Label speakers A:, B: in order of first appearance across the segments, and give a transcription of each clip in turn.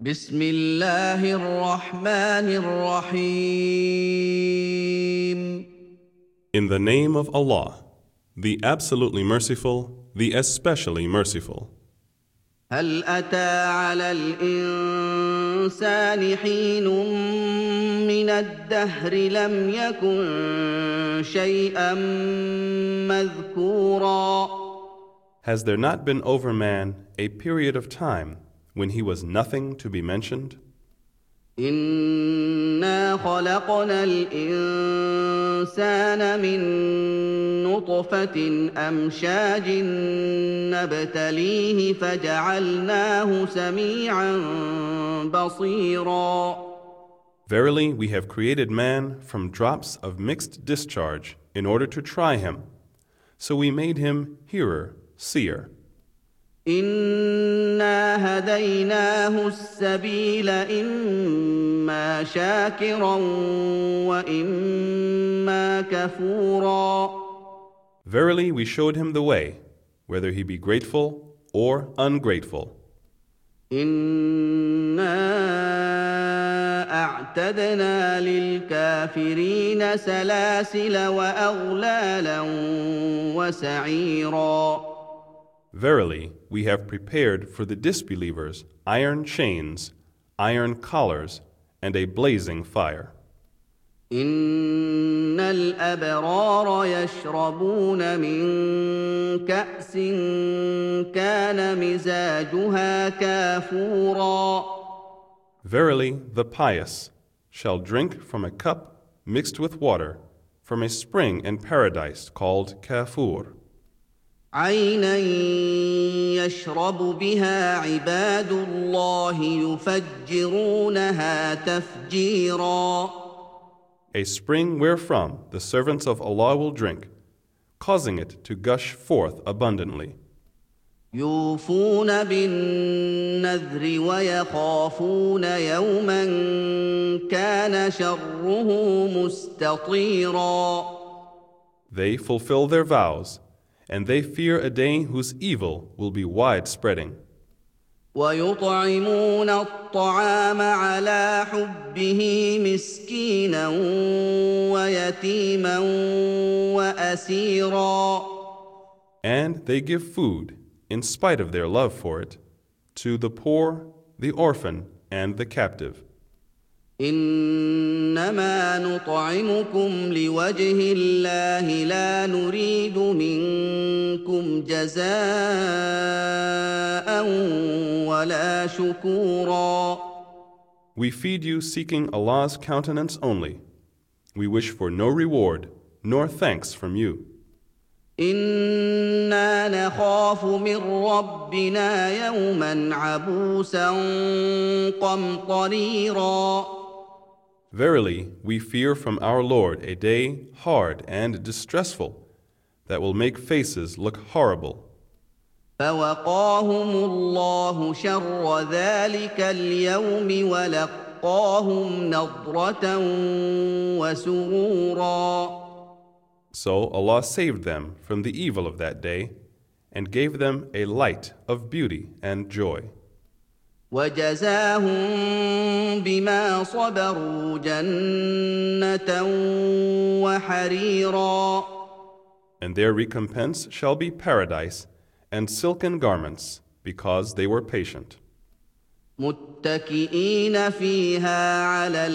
A: بسم الله الرحمن الرحيم.
B: In the name of Allah, the absolutely merciful, the especially merciful.
A: هل أتى على الإنسان حين من الدهر لم يكن شيئا مذكورا.
B: Has there not been over man a period of time when he was nothing to be mentioned?
A: إنا خلقنا الإنسان من نطفة أمشاج نبتليه فجعلناه سميعا بصيرا.
B: Verily, we have created man from drops of mixed discharge in order to try him. So we made him hearer, seer.
A: إنا هديناه السبيل إما شاكرا وإما كفورا.
B: Verily, we showed him the way, whether he be grateful or ungrateful.
A: إنا أعتدنا للكافرين سلاسل وأغلالا وسعيرا.
B: Verily, we have prepared for the disbelievers iron chains, iron collars, and a blazing fire.
A: إن الأبرار يشربون من كأس كان مزاجها كافورا.
B: Verily, the pious shall drink from a cup mixed with water from a spring in paradise called Kafur.
A: عينا يشرب بها عباد الله يفجرونها تفجيرا.
B: A spring wherefrom the servants of Allah will drink, causing it to gush forth abundantly.
A: يوفون بالنذر ويخافون يوما كان شره مستطيرا.
B: They fulfill their vows, and they fear a day whose evil will be widespreading.
A: ويطعمون الطعام على حبه مسكينا ويتيما وأسيرا.
B: And they give food, in spite of their love for it, to the poor, the orphan, and the captive.
A: إنما نطعمكم لوجه الله لا نريد منكم جزاء ولا شكورا.
B: We feed you seeking Allah's countenance only. We wish for no reward, nor thanks from you.
A: إنا نخاف من ربنا يوما عبوسا قمطريرا.
B: Verily, we fear from our Lord a day hard and distressful that will make faces look horrible.
A: فوقاهم الله شر ذلك اليوم ولقاهم نضرة وسرورا.
B: So Allah saved them from the evil of that day and gave them a light of beauty and joy.
A: وجزاهم بما صبروا جنة وحريرا.
B: And their recompense shall be paradise and silken garments, because they were patient.
A: متكئين فيها على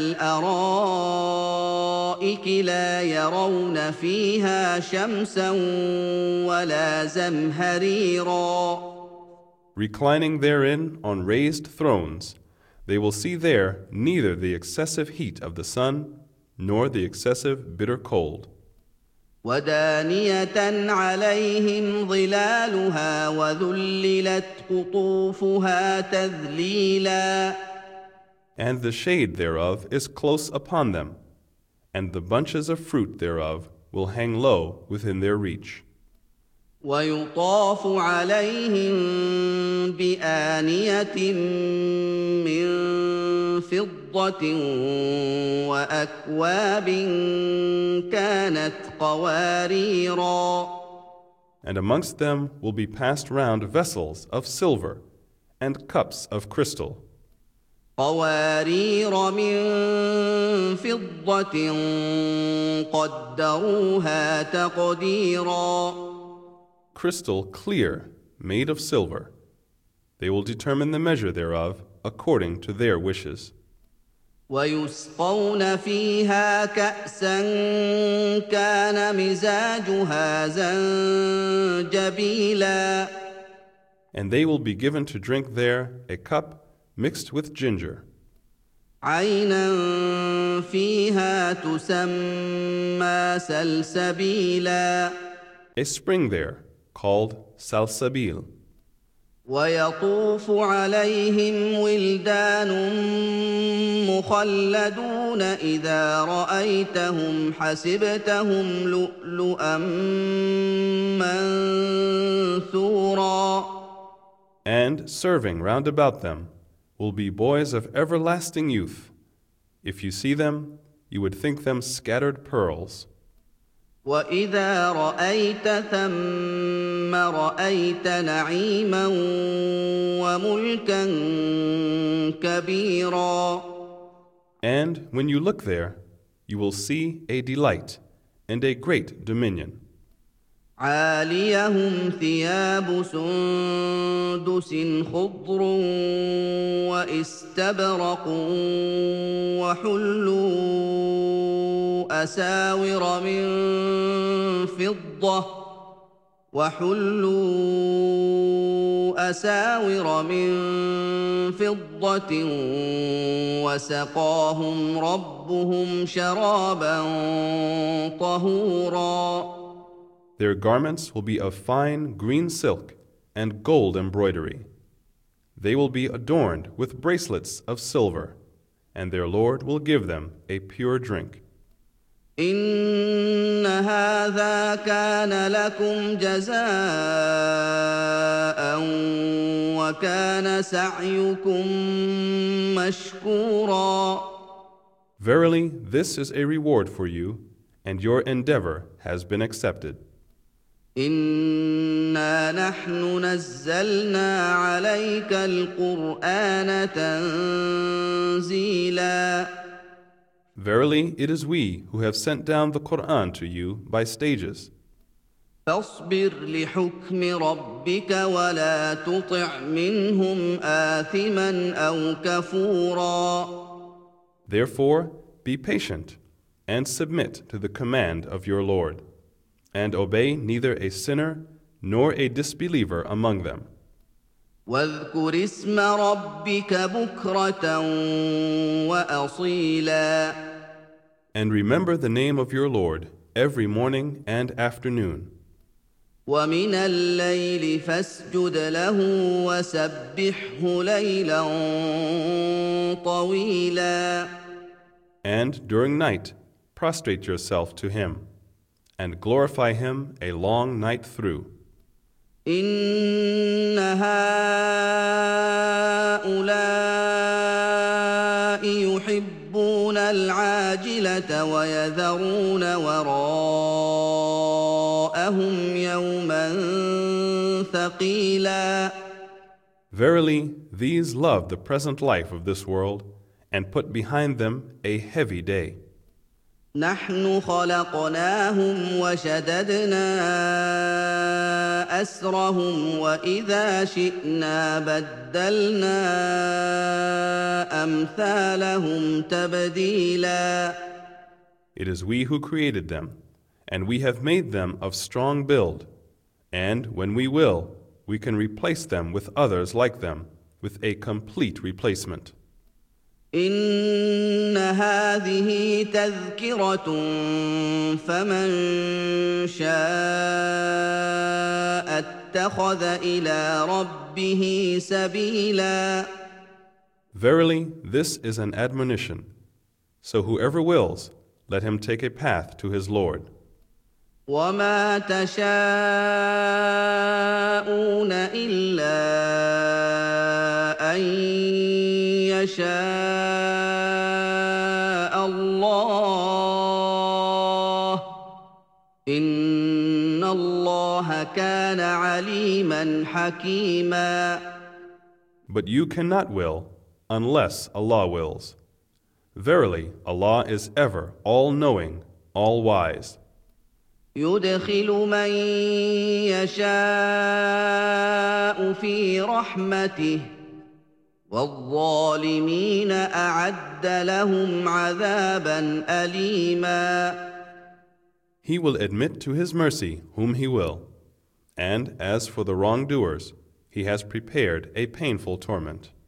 A: الأرائك لا يرون فيها شمسا ولا زمهريرا.
B: Reclining therein on raised thrones, they will see there neither the excessive heat of the sun nor the excessive bitter cold.
A: ودانية عليهم ظلالها وذللت قطوفها تذليلا.
B: And the shade thereof is close upon them, and the bunches of fruit thereof will hang low within their reach.
A: ويطاف عليهم بآنية من فضة وأكواب كانت قواريرا.
B: And amongst them will be passed round vessels of silver and cups of crystal.
A: قوارير من فضة قدروها تقديرا.
B: Crystal clear, made of silver. They will determine the measure thereof according to their wishes.
A: ويسقون فيها كأسا كان مزاجها زنجبيلا.
B: And they will be given to drink there a cup mixed with ginger.
A: عينا فيها تسمى سلسبيلا.
B: A spring there called Salsabil.
A: ويطوف عليهم ولدان مخلدون إذا رأيتهم حسبتهم لؤلؤا منثورا.
B: And serving round about them will be boys of everlasting youth. If you see them, you would think them scattered pearls.
A: وإذا رأيت ثم رأيت نعيما وملكا كبيرا.
B: And when you look there, you will see a delight and a great dominion.
A: عاليهم ثياب سندس خضر واستبرق وحلوا أساور من فضة وسقاهم ربهم شرابا طهورا.
B: Their garments will be of fine green silk and gold embroidery. They will be adorned with bracelets of silver, and their Lord will give them a pure drink.
A: إن هذا كان لكم جزاء وكان سعيكم مشكورا.
B: Verily, this is a reward for you, and your endeavor has been accepted.
A: إنا نحن نزلنا عليك القرآن تنزيلا.
B: Verily, it is we who have sent down the Quran to you by stages.
A: فاصبر لحكم ربك ولا تطع منهم آثما أو كفورا.
B: Therefore, be patient and submit to the command of your Lord, and obey neither a sinner nor a disbeliever among them.
A: واذكر اسم ربك بكرة وأصيلا.
B: And remember the name of your Lord every morning and afternoon.
A: ومن الليل فاسجد له وسبحه ليلا طويلا.
B: And during night, prostrate yourself to him, and glorify him a long night through.
A: إن هؤلاء يحبون العاجلة ويذرون وراءهم يوما ثقيلا.
B: Verily, these love the present life of this world, and put behind them a heavy day.
A: نحن خلقناهم وشددنا أسرهم وإذا شئنا بدلنا أمثالهم تبديلا.
B: It is we who created them, and we have made them of strong build, and when we will, we can replace them with others like them, with a complete replacement.
A: إن هذه تذكرة فمن شاء اتخذ إلى ربه سبيلا.
B: Verily, this is an admonition. So whoever wills, let him take a path to his Lord.
A: وما تشاءون إلا أن يشاء الله إن الله كان عليما حكيما.
B: But you cannot will unless Allah wills. Verily, Allah is ever all-knowing, all-wise.
A: يدخل من يشاء في رحمته والظالمين أعد لهم عذابا أليما.
B: He will admit to His mercy whom He will, and as for the wrongdoers, He has prepared a painful torment.